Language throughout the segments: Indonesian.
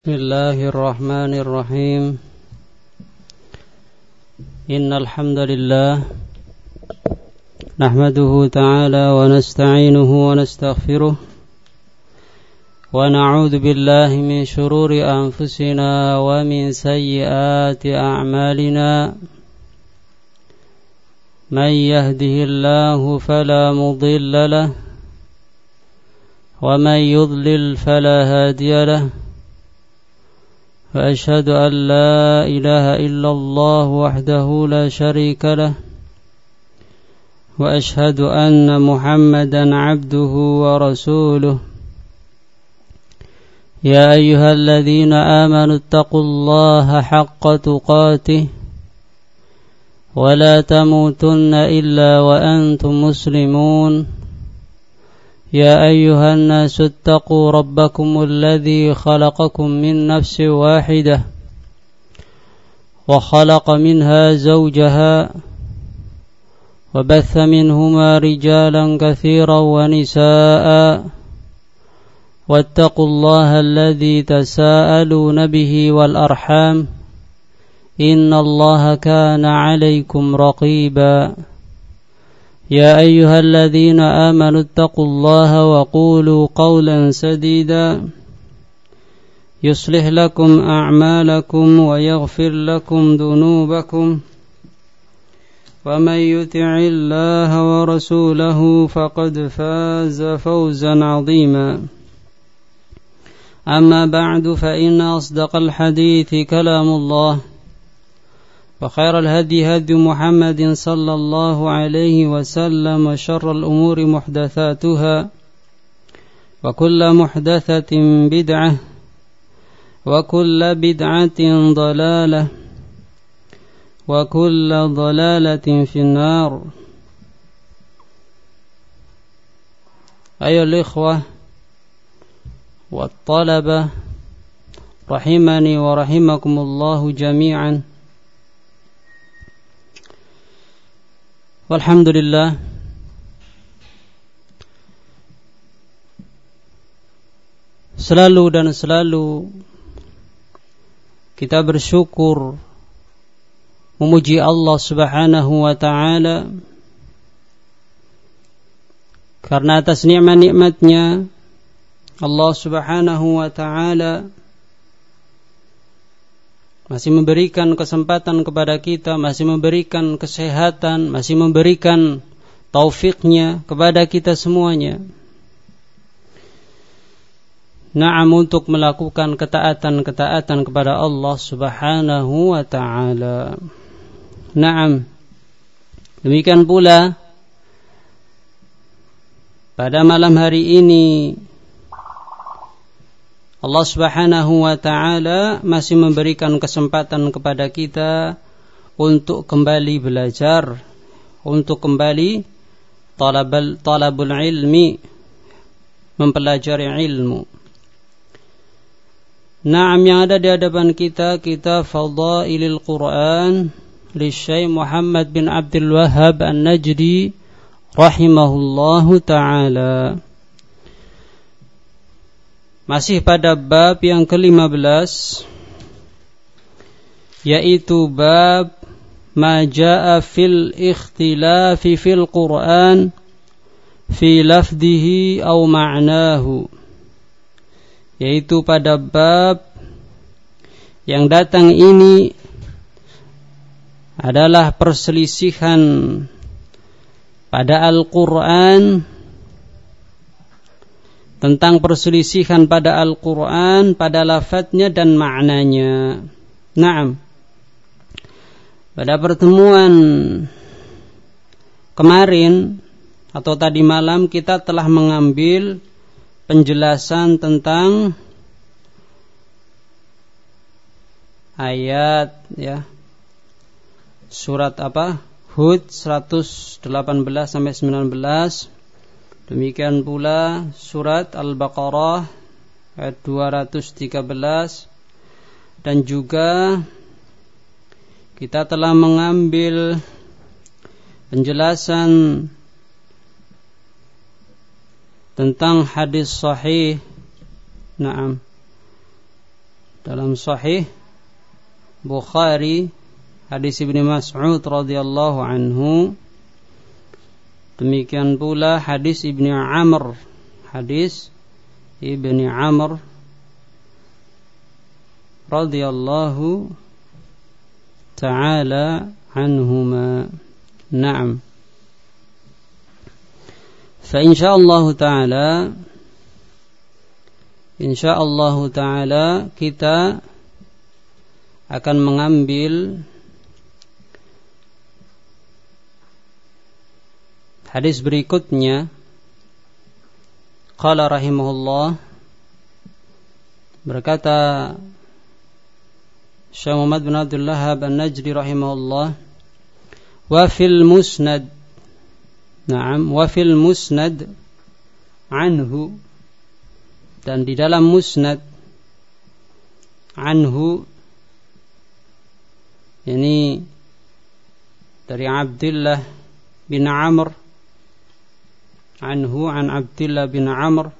Bismillahirrahmanirrahim. Innal hamdalillah nahmaduhu ta'ala wa nasta'inuhu wa nastaghfiruh wa na'udzu billahi min shururi anfusina wa min sayyiati a'malina. Man yahdihillahu fala mudilla lahu wa man yudlil fala hadiya lahu. وأشهد أن لا إله إلا الله وحده لا شريك له وأشهد أن محمدا عبده ورسوله. يا أيها الذين آمنوا اتقوا الله حق تقاته ولا تموتن إلا وأنتم مسلمون. يا أيها الناس اتقوا ربكم الذي خلقكم من نفس واحدة وخلق منها زوجها وبث منهما رجالا كثيرا ونساء واتقوا الله الذي تساءلون به والأرحام إن الله كان عليكم رقيبا. يا أيها الذين آمنوا اتقوا الله وقولوا قولا سديدا يصلح لكم أعمالكم ويغفر لكم ذنوبكم ومن يطع الله ورسوله فقد فاز فوزا عظيما. أما بعد فإن أصدق الحديث كلام الله وخير الهدي هدي محمد صلى الله عليه وسلم وشر الأمور محدثاتها وكل محدثة بدعة وكل بدعة ضلالة وكل ضلالة في النار. أيها الإخوة والطلبة رحمني ورحمكم الله جميعا. Alhamdulillah, selalu kita bersyukur memuji Allah Subhanahu wa ta'ala karena atas nikmat-nikmatnya Allah Subhanahu wa ta'ala masih memberikan kesempatan kepada kita, masih memberikan kesehatan, masih memberikan taufiknya kepada kita semuanya. Naam, untuk melakukan ketaatan kepada Allah Subhanahu wa ta'ala. Naam, demikian pula pada malam hari ini Allah Subhanahu wa ta'ala masih memberikan kesempatan kepada kita untuk kembali belajar, untuk kembali talabul ilmi, mempelajari ilmu. Naam, yang ada di hadapan kita kitab Fadailil Quran li Syekh Muhammad bin Abdul Wahhab An-Najdi rahimahullahu ta'ala. Masih pada bab yang ke-15, yaitu bab ma jaa fil ikhtilafi fil Quran fi lafdihi aw ma'nahu, yaitu pada bab yang datang ini adalah perselisihan pada Al-Quran, tentang perselisihan pada Al-Quran, pada lafadznya dan maknanya. Naam, pada pertemuan kemarin atau tadi malam kita telah mengambil penjelasan tentang ayat surat Hud 118 sampai 19. Demikian pula surat Al-Baqarah ayat 213, dan juga kita telah mengambil penjelasan tentang hadis sahih. Naam, dalam Sahih Bukhari hadis Ibnu Mas'ud radhiyallahu anhu. Demikian pula hadis Ibnu Amr, radhiyallahu ta'ala anhuma. Naam. Fa insyaallah taala kita akan mengambil hadis berikutnya. Qala rahimahullah, berkata Syekh Muhammad bin Abdul Wahhab An-Najdi rahimahullah, wa fil musnad, wa fil musnad anhu, dan di dalam musnad anhu, ini dari Abdullah bin Amr, anhu an Abdullah bin Amr,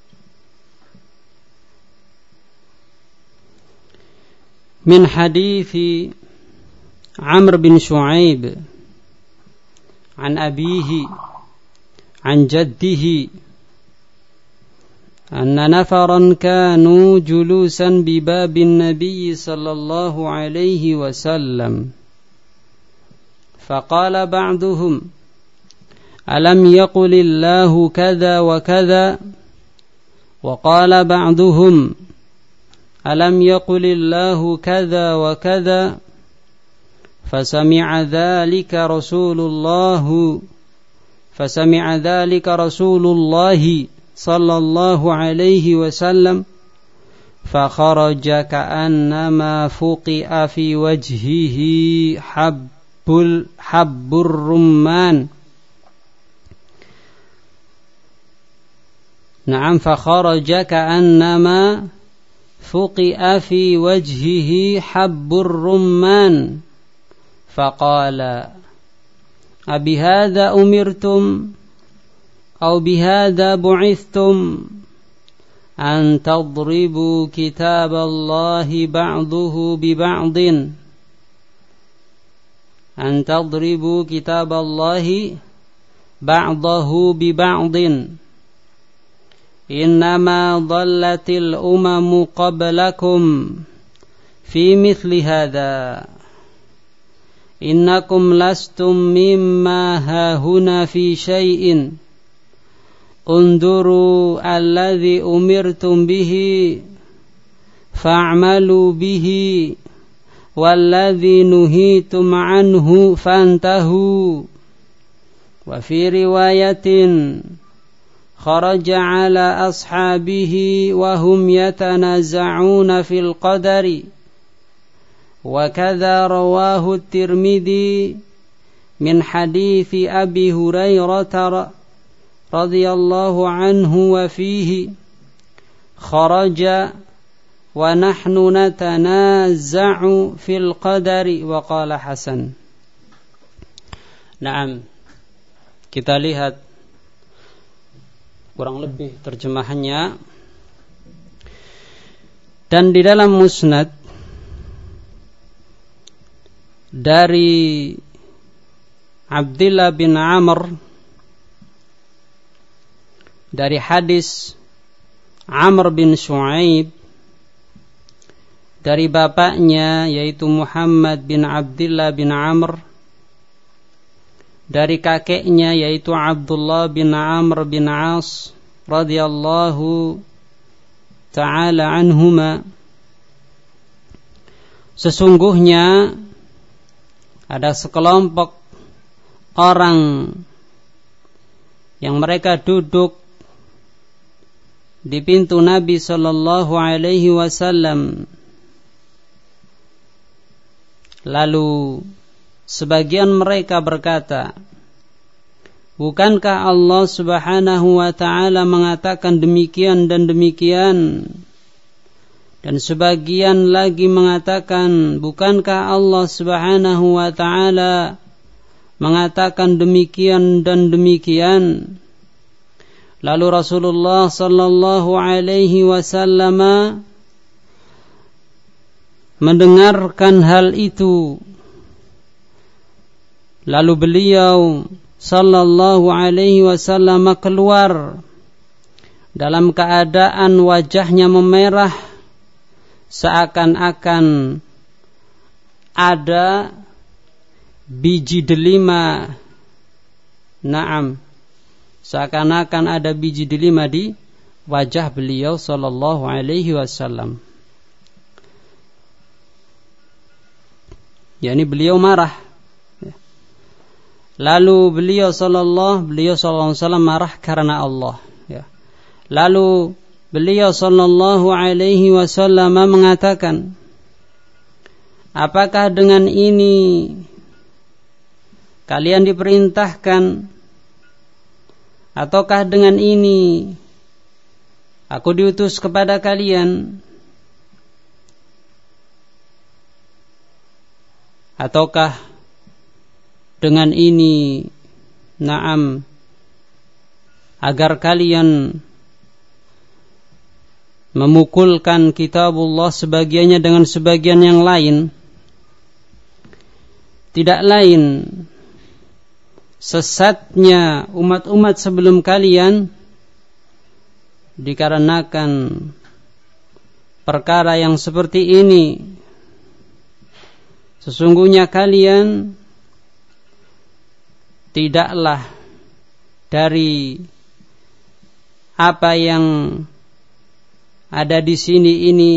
min hadithi Amr bin Shu'aib an abihi an jaddihi anna nafaran kanu julusan bi babin nabiy sallallahu alaihi wasallam faqala ba'duhum alam yaqulillahu kadha wa kadha wa qala ba'duhum alam yaqulillahu kadha wa kadha fasami'a dhalika Rasulullahi sallallahu alaihi wasallam fakharaja ka'annama fuqi'a fi wajhihi habbur rumman. Na'am, fakharaja ka'annama fuqi'a fi wajhihi habbur rumman faqala abihadha umirtum aw bihadha bu'ithtum an tadribu kitaballahi ba'duhu bi ba'din innama dhallatil umamu qablakum fi mithli hadha innakum lastum mimma hahuna fi syai'in unduru alladhi umirtum bihi fa'malu bihi walladhi nuhitum anhu fantahu. Wa fi riwayatin kharaja ala ashabihi wa hum yatanaza'una fil qadari wa kadha rawahu at-Tirmidzi min hadithi Abi Hurairah radhiyallahu anhu wa fihi kharaja wa nahnu natanaza'u fil qadari wa qala Hasan. Naam, kita lihat kurang lebih terjemahannya. Dan di dalam musnad dari Abdullah bin Amr, dari hadis Amr bin Shu'aib, dari bapaknya yaitu Muhammad bin Abdullah bin Amr, dari kakeknya yaitu Abdullah bin Amr bin As radhiyallahu ta'ala anhuma, sesungguhnya ada sekelompok orang yang mereka duduk di pintu Nabi sallallahu alaihi wasallam, lalu sebagian mereka berkata, bukankah Allah subhanahu wa ta'ala mengatakan demikian dan demikian? Dan sebagian lagi mengatakan, bukankah Allah subhanahu wa ta'ala mengatakan demikian dan demikian? Lalu Rasulullah sallallahu alaihi wasallam mendengarkan hal itu, lalu beliau sallallahu alaihi wasallam keluar dalam keadaan wajahnya memerah, seakan-akan ada biji delima. Naam, seakan-akan ada biji delima di wajah beliau sallallahu alaihi wasallam. yakni beliau marah. Lalu beliau sallallahu alaihi wasallam marah karena Allah. Lalu beliau sallallahu alaihi wasallam mengatakan, apakah dengan ini kalian diperintahkan, ataukah dengan ini aku diutus kepada kalian, ataukah dengan ini na'am agar kalian memukulkan kitabullah sebagiannya dengan sebagian yang lain? Tidak lain sesatnya umat-umat sebelum kalian dikarenakan perkara yang seperti ini. Sesungguhnya kalian tidaklah dari apa yang ada di sini ini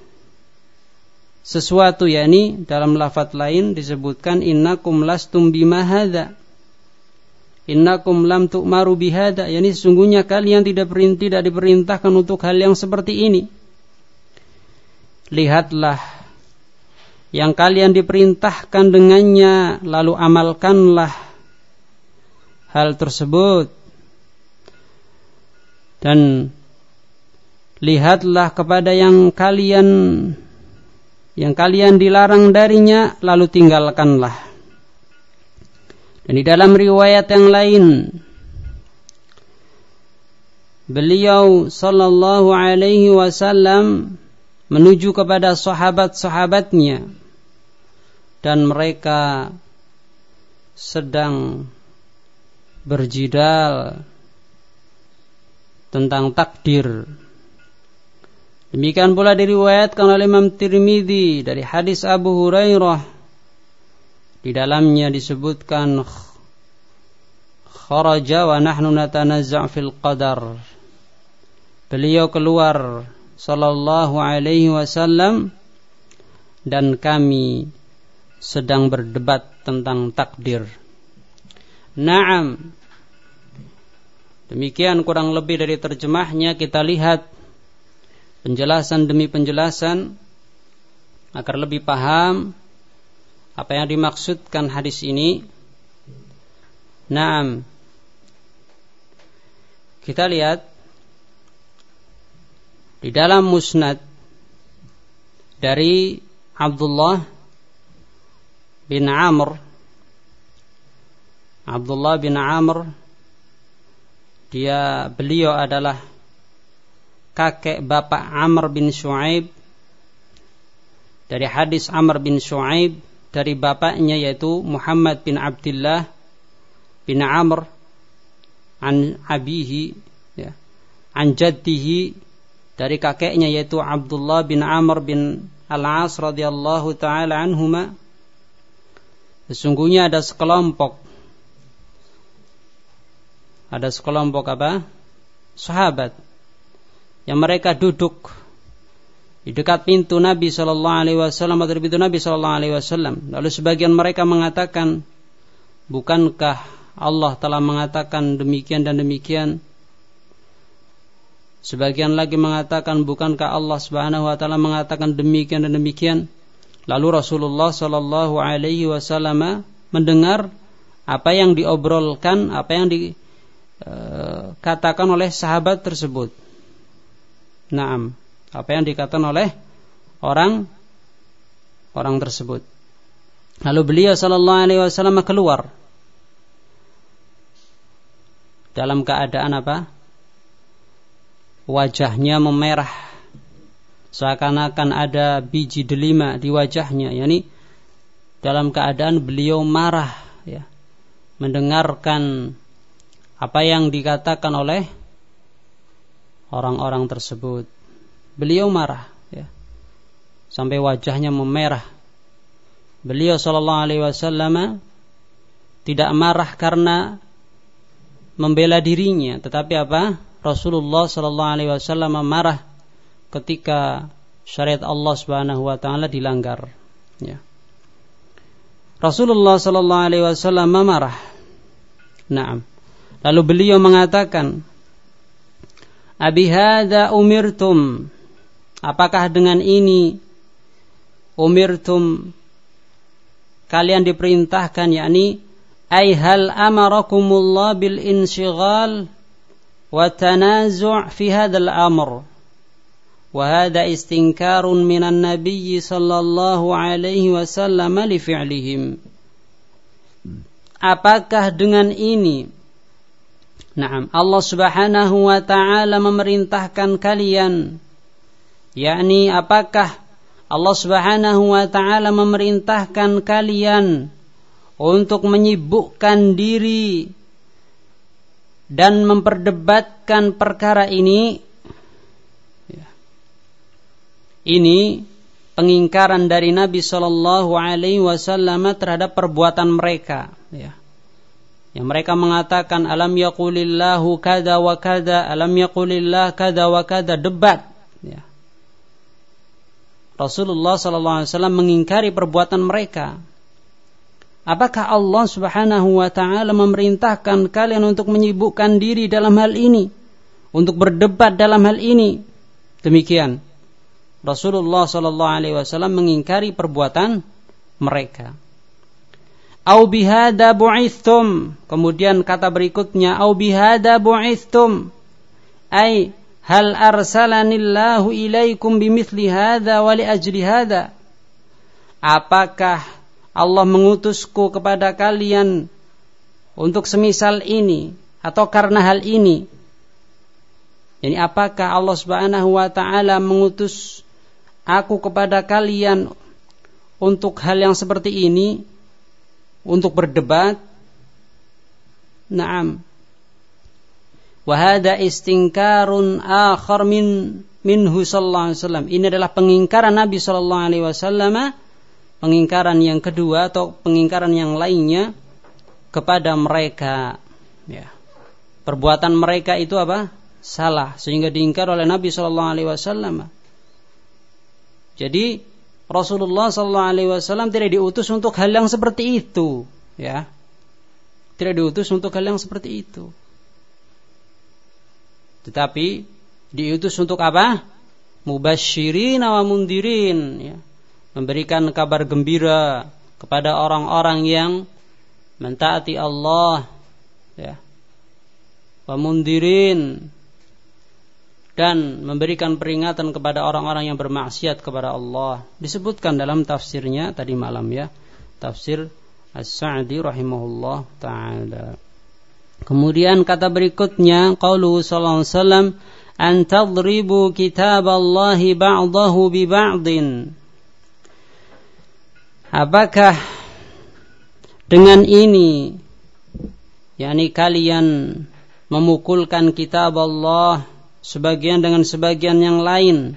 sesuatu, yakni dalam lafaz lain disebutkan innakum lastum bima hadza, innakum lam tu'maru bihadza, yakni sesungguhnya kalian tidak diperintahkan untuk hal yang seperti ini. Lihatlah yang kalian diperintahkan dengannya, lalu amalkanlah hal tersebut, dan lihatlah kepada yang kalian dilarang darinya, lalu tinggalkanlah. Dan di dalam riwayat yang lain, beliau sallallahu alaihi wasallam menuju kepada sahabat-sahabatnya, dan mereka sedang berjidal tentang takdir. Demikian pula diriwayatkan oleh Imam Tirmidzi dari hadis Abu Hurairah. Di dalamnya disebutkan kharaja wa nahnu natanazza' fil qadar. Beliau keluar sallallahu alaihi wasallam dan kami sedang berdebat tentang takdir. Naam. Demikian kurang lebih dari terjemahnya. Kita lihat penjelasan demi penjelasan agar lebih paham apa yang dimaksudkan hadis ini. Naam. Kita lihat di dalam Musnad dari Abdullah bin Amr. Abdullah bin Amr, beliau adalah kakek bapak Amr bin Shu'aib. Dari hadis Amr bin Shu'aib dari bapaknya yaitu Muhammad bin Abdullah bin Amr an abihi, an jaddihi, dari kakeknya yaitu Abdullah bin Amr bin Al-As radhiyallahu taala anhuma. Sesungguhnya ada sekelompok sahabat yang mereka duduk di dekat pintu Nabi sallallahu alaihi wasallam atau di pintu Nabi sallallahu alaihi wasallam. Lalu sebagian mereka mengatakan, bukankah Allah telah mengatakan demikian dan demikian? Sebagian lagi mengatakan, bukankah Allah Subhanahu wa taala mengatakan demikian dan demikian? Lalu Rasulullah sallallahu alaihi wasallam mendengar apa yang diobrolkan, apa yang dikatakan oleh sahabat tersebut. Naam, apa yang dikatakan oleh orang tersebut. Lalu beliau sallallahu alaihi wasallam keluar dalam keadaan apa? Wajahnya memerah, seakan-akan ada biji delima di wajahnya, yakni dalam keadaan beliau marah, ya, mendengarkan apa yang dikatakan oleh orang-orang tersebut. Beliau marah, ya, sampai wajahnya memerah. Beliau sallallahu alaihi wasallam tidak marah karena membela dirinya, tetapi apa? Rasulullah sallallahu alaihi wasallam marah ketika syariat Allah Subhanahu wa taala dilanggar, ya. Rasulullah sallallahu alaihi wasallam marah. Naam. Lalu beliau mengatakan, "Abi hadza umirtum?" Apakah dengan ini umirtum, kalian diperintahkan, yakni ay hal amarakumullah bil inshighal wa tanazu' fi hadzal amr wa hadza istinkarun minan nabiy sallallahu alaihi wasallam li fi'lihim. Apakah dengan ini, naam, Allah Subhanahu wa taala memerintahkan kalian, yakni apakah Allah Subhanahu wa taala memerintahkan kalian untuk menyibukkan diri dan memperdebatkan perkara ini? Ini pengingkaran dari Nabi sallallahu alaihi wasallam terhadap perbuatan mereka, ya. Yang mereka mengatakan alam yaqulillahu kada wa kada, alam yaqulillah kada wa kada, debat, ya. Rasulullah sallallahu alaihi wasallam mengingkari perbuatan mereka. Apakah Allah Subhanahu wa taala memerintahkan kalian untuk menyibukkan diri dalam hal ini, untuk berdebat dalam hal ini? Demikian Rasulullah sallallahu alaihi wasallam mengingkari perbuatan mereka. Au bihada bu'ithtum, kemudian kata berikutnya, au bihada bu'ithtum, ay hal arsalanillahu ilaikum bimithli hadza wa li ajli hadza. Apakah Allah mengutusku kepada kalian untuk semisal ini atau karena hal ini? Yani apakah Allah Subhanahu wa taala mengutus aku kepada kalian untuk hal yang seperti ini, untuk berdebat? Naam. Wa hadza istinkarun akhar minhu sallallahu alaihi wasallam. Ini adalah pengingkaran Nabi sallallahu alaihi wasallam, pengingkaran yang kedua atau pengingkaran yang lainnya kepada mereka, ya. Perbuatan mereka itu apa? Salah, sehingga diingkar oleh Nabi sallallahu alaihi wasallam. Jadi Rasulullah sallallahu alaihi wasallam tidak diutus untuk hal yang seperti itu, ya. Tidak diutus untuk hal yang seperti itu. Tetapi diutus untuk apa? Mubasysyirin wa mundirin, ya. Memberikan kabar gembira kepada orang-orang yang mentaati Allah, ya. Wa mundirin, dan memberikan peringatan kepada orang-orang yang bermaksiat kepada Allah. Disebutkan dalam tafsirnya tadi malam, ya, tafsir As-Sa'di rahimahullah ta'ala. Kemudian kata berikutnya, qauluhu sallallahu alaihi wasallam, an tadribu kitaballahi ba'dahu bi ba'din. Apakah dengan ini, yakni kalian memukulkan kitab Allah sebagian dengan sebagian yang lain,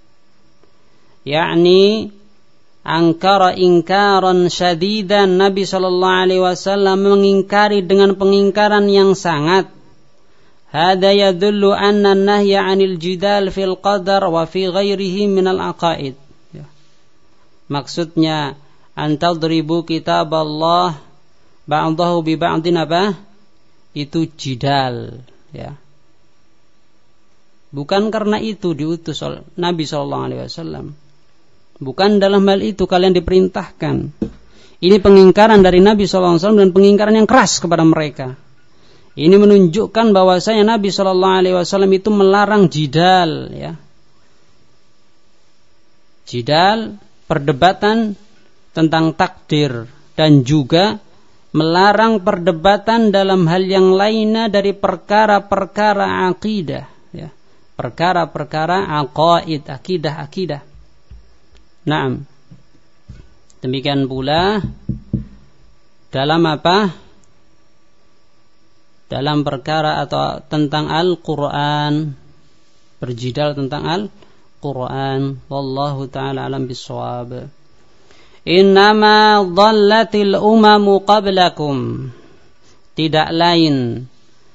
yakni angkara ingkaran syadidan, Nabi sallallahu alaihi wasallam mengingkari dengan pengingkaran yang sangat. Hada yadullu anna an-nahya 'anil jidal fil qadar wa fi ghairihi minal aqaid, ya. Maksudnya antadribu kitab Allah ba'dahu bi ba'din, apa? Itu jidal, ya. Bukan karena itu diutus oleh Nabi sallallahu alaihi wasallam. Bukan dalam hal itu kalian diperintahkan. Ini pengingkaran dari Nabi sallallahu alaihi wasallam dan pengingkaran yang keras kepada mereka. Ini menunjukkan bahwasanya Nabi sallallahu alaihi wasallam itu melarang jidal, ya. Jidal, perdebatan tentang takdir, dan juga melarang perdebatan dalam hal yang lainnya dari perkara-perkara akidah, ya. perkara-perkara aqaid, akidah. Naam. Demikian pula dalam apa? Dalam perkara atau tentang Al-Qur'an, berjidal tentang Al-Qur'an. Wallahu ta'ala alam bissawab. Innama dhallatil umamu qablakum. Tidak lain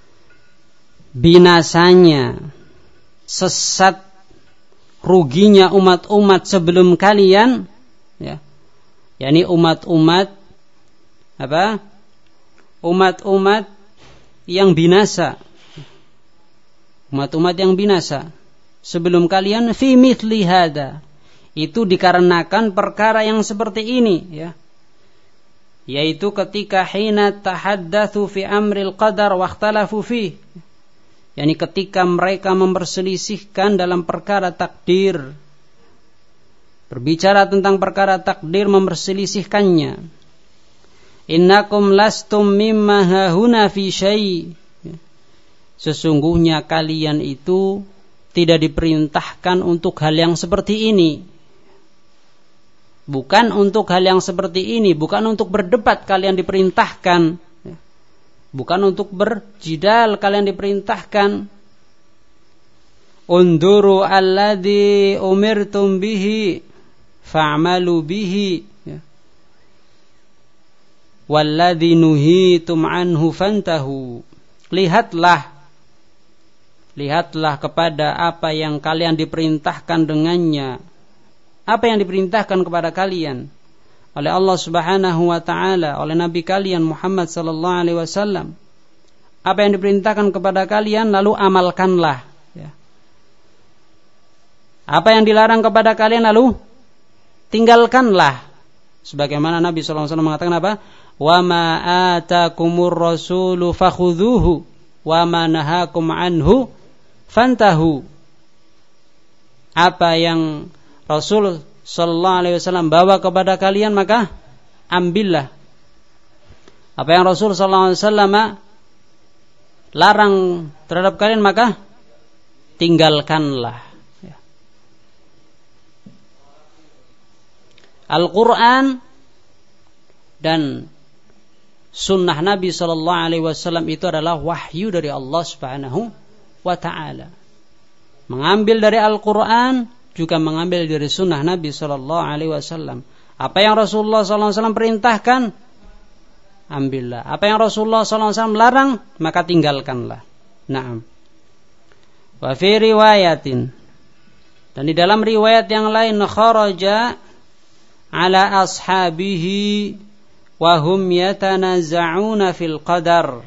binasanya, sesat, ruginya umat-umat sebelum kalian, ya. yakni umat-umat apa? Umat-umat yang binasa. Umat-umat yang binasa sebelum kalian fi mithli hada. Itu dikarenakan perkara yang seperti ini, ya. Yaitu ketika hina tahaddatsu fi amril qadar wa ikhtalafu fi. yakni ketika mereka memperselisihkan dalam perkara takdir. Berbicara tentang perkara takdir, memperselisihkannya. Innakum lastum mimma hahuna fi syai'. Sesungguhnya kalian itu tidak diperintahkan untuk hal yang seperti ini. Bukan untuk hal yang seperti ini, bukan untuk berdebat kalian diperintahkan. Bukan untuk berjidal kalian diperintahkan. Unduru alladhi umirtum bihi fa'malu bihi walladhi nuhitum anhu fantahu. Lihatlah kepada apa yang kalian diperintahkan dengannya. Apa yang diperintahkan kepada kalian oleh Allah Subhanahu wa taala, oleh Nabi kalian Muhammad sallallahu alaihi wasallam. Apa yang diperintahkan kepada kalian lalu amalkanlah, ya. Apa yang dilarang kepada kalian lalu tinggalkanlah. Sebagaimana Nabi sallallahu alaihi wasallam mengatakan apa? Wa ma atakumur rasulu fakhudhuhu wa ma nahakum anhu fantahu. Apa yang Rasul sallallahu alaihi wasallam bawa kepada kalian maka ambillah. Apa yang Rasul sallallahu alaihi wasallam larang terhadap kalian maka tinggalkanlah. Ya. Al-Qur'an dan sunnah Nabi sallallahu alaihi wasallam itu adalah wahyu dari Allah Subhanahu wa taala. Mengambil dari Al-Qur'an juga mengambil dari sunnah Nabi sallallahu alaihi wasallam. Apa yang Rasulullah sallallahu alaihi wasallam perintahkan, ambillah. Apa yang Rasulullah sallallahu alaihi wasallam larang, maka tinggalkanlah. Naam. Wa fi riwayatin, dan di dalam riwayat yang lain, kharaja ala ashabihi wa hum yatanaza'una fil qadar.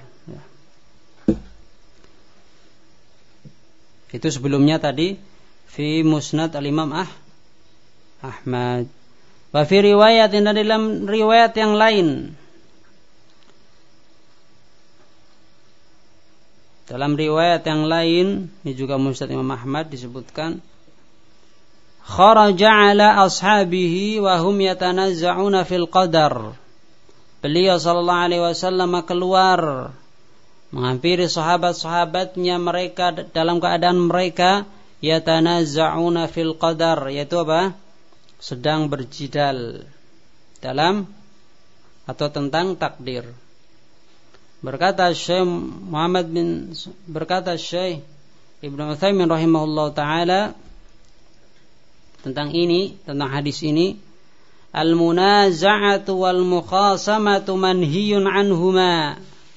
Itu sebelumnya tadi fi musnad al-imam Ahmad. Wa fi riwayat, dan dalam riwayat yang lain, dalam riwayat yang lain ini juga musnad Imam Ahmad disebutkan kharaja ala ashabihi wa hum yatanazza'una fil qadar. Beliau sallallahu alaihi wasallam keluar menghampiri sahabat-sahabatnya, mereka dalam keadaan mereka yatanazza'una fil qadar, yaitu apa? Sedang berjidal dalam atau tentang takdir. Berkata Syekh Ibnu Utsaimin rahimahullah taala tentang ini, tentang hadis ini, al-munaza'atu wal mukhasamatu manhiyun anhuma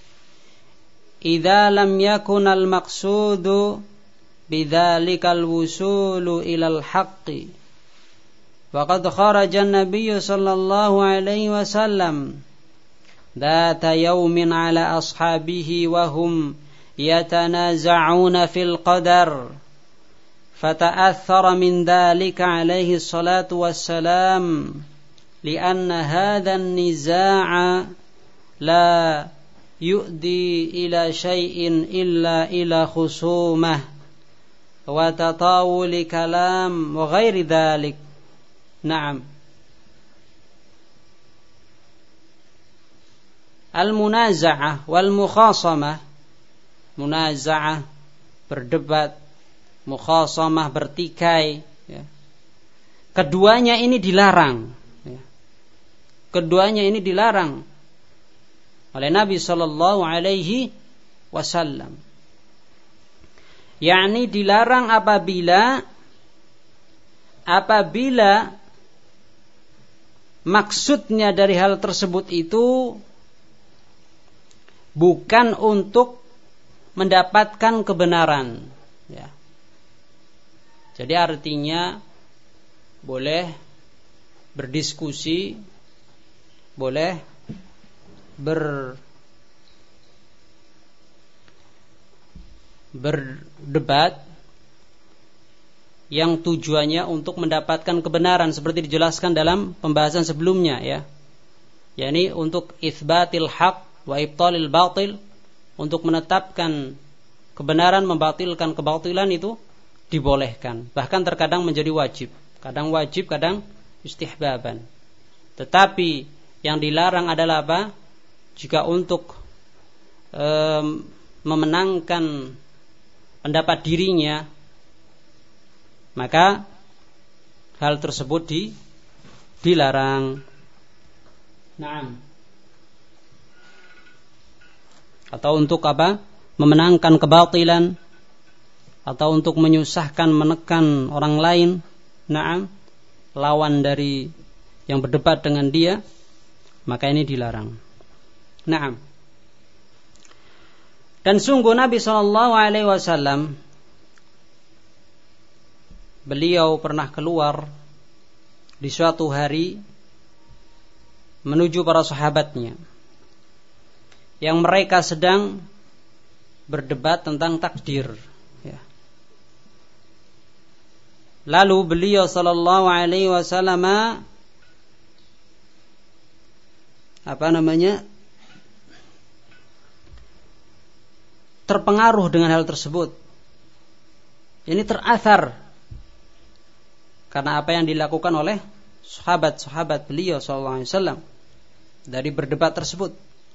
idza lam yakun al-maqsudu bidzalikal wusulu ilal haqqi. Waqad kharaja an-nabiy sallallahu alaihi wasallam dzata yaumin ala ashabihi wa hum yatanaza'una fil qadar. Fata'athara min dzalika alaihi salatu wassalam li'anna hadha an-niza'a la yu'di ila syai'in illa ila khusumah wa tatawuli kalam wa ghairi dhalik. Naam. Al-munaza'ah wal mukhasamah. Munaza'ah berdebat, mukhasamah, bertikai, ya. Keduanya ini dilarang, ya. Keduanya ini dilarang oleh Nabi sallallahu alaihi wasallam. Yakni dilarang apabila maksudnya dari hal tersebut itu bukan untuk mendapatkan kebenaran, ya. Jadi artinya boleh berdiskusi, boleh berdebat yang tujuannya untuk mendapatkan kebenaran seperti dijelaskan dalam pembahasan sebelumnya, ya. yakni untuk itsbatil haq wa ibtalil batil, untuk menetapkan kebenaran, membatilkan kebatilan itu dibolehkan, bahkan terkadang menjadi wajib, kadang wajib, kadang istihbaban. Tetapi yang dilarang adalah apa? Jika untuk memenangkan pendapat dirinya, maka hal tersebut dilarang. Naam. Atau untuk apa? Memenangkan kebatilan, atau untuk menyusahkan, menekan orang lain, naam, lawan dari yang berdebat dengan dia, maka ini dilarang. Naam. Dan sungguh Nabi SAW, beliau pernah keluar di suatu hari menuju para sahabatnya yang mereka sedang berdebat tentang takdir, ya. Lalu beliau SAW terpengaruh dengan hal tersebut. Ini terathar karena apa yang dilakukan oleh sahabat-sahabat beliau SAW dari berdebat tersebut.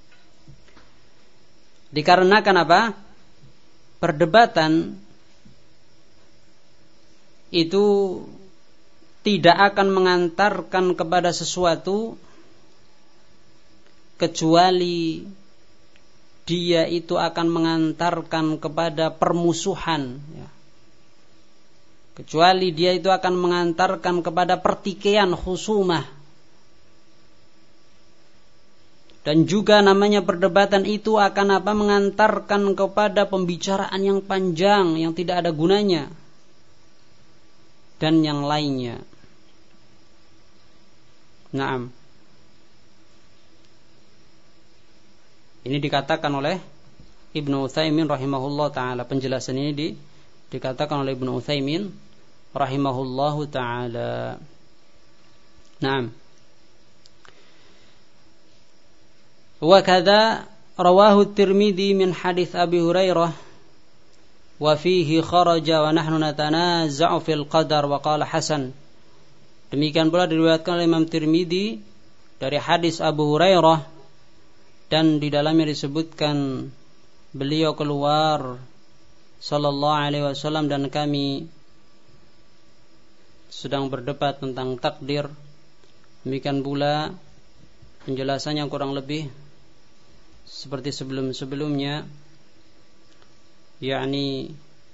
Dikarenakan apa? Perdebatan itu tidak akan mengantarkan kepada sesuatu kecuali dia itu akan mengantarkan kepada permusuhan, ya. Kecuali dia itu akan mengantarkan kepada pertikaian, khusumah. Dan juga namanya perdebatan itu akan apa? Mengantarkan kepada pembicaraan yang panjang yang tidak ada gunanya dan yang lainnya. Naam. Ini dikatakan oleh Ibnu Utsaimin rahimahullah taala. Penjelasan ini dikatakan oleh Ibnu Utsaimin rahimahullahu taala. Naam. Wa kadza rawahu at-Tirmidzi min hadits Abi Hurairah wa fihi kharaja wa nahnu natanaza'u fil qadar wa qala hasan. Demikian pula diriwayatkan oleh Imam Tirmidzi dari hadis Abu Hurairah, dan di dalamnya disebutkan beliau keluar sallallahu alaihi wasallam dan kami sedang berdebat tentang takdir. Demikian pula penjelasannya kurang lebih seperti sebelum-sebelumnya, yakni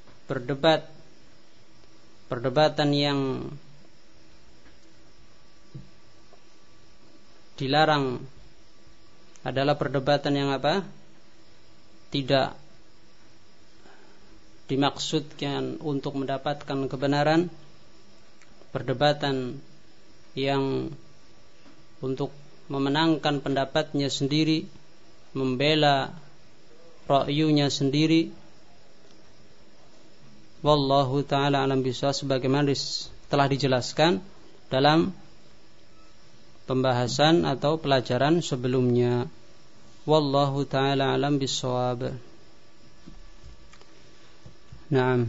perdebatan yang dilarang adalah perdebatan yang apa? Tidak dimaksudkan untuk mendapatkan kebenaran, perdebatan yang untuk memenangkan pendapatnya sendiri, membela ra'yunya sendiri. Wallahu ta'ala alam bisawab, sebagaimana telah dijelaskan dalam pembahasan atau pelajaran sebelumnya. Wallahu ta'ala alam bisawab. Naam.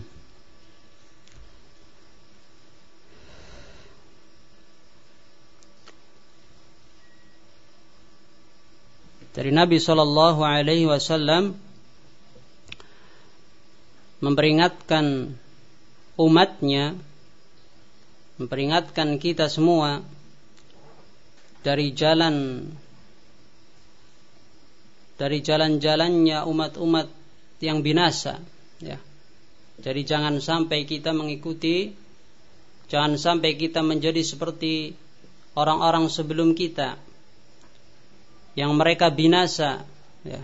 Dari Nabi sallallahu alaihi wasallam memperingatkan umatnya, memperingatkan kita semua dari jalan-jalannya umat-umat yang binasa, ya. Jadi jangan sampai kita menjadi seperti orang-orang sebelum kita yang mereka binasa, ya.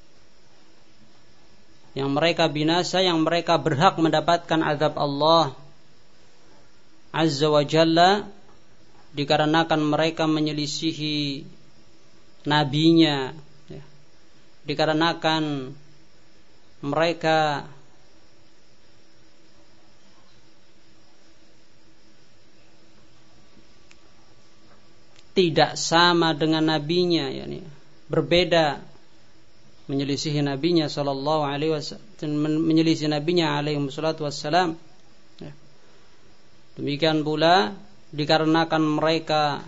Yang mereka berhak mendapatkan azab Allah Azza wa Jalla dikarenakan mereka menyelisihi nabinya, ya. Dikarenakan mereka tidak sama dengan nabinya, yakni berbeda, menyelisihi nabinya sallallahu alaihi wasallam, menyelisihi nabinya alaihi wassalatu wassalam. Ya. Demikian pula dikarenakan mereka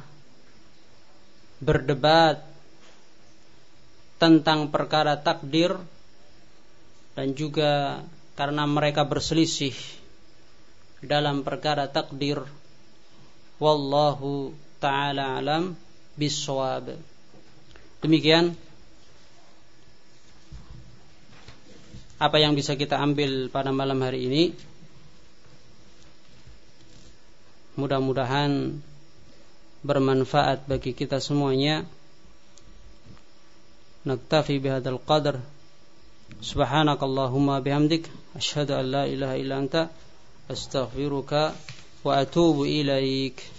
berdebat tentang perkara takdir, dan juga karena mereka berselisih dalam perkara takdir. Wallahu ta'ala alam bissawab. Demikian apa yang bisa kita ambil pada malam hari ini. Mudah-mudahan bermanfaat bagi kita semuanya. Naktafi bihadzal qadar. Subhanakallahumma bihamdik, asyhadu an la ilaha illa anta, astaghfiruka wa atubu ilaik.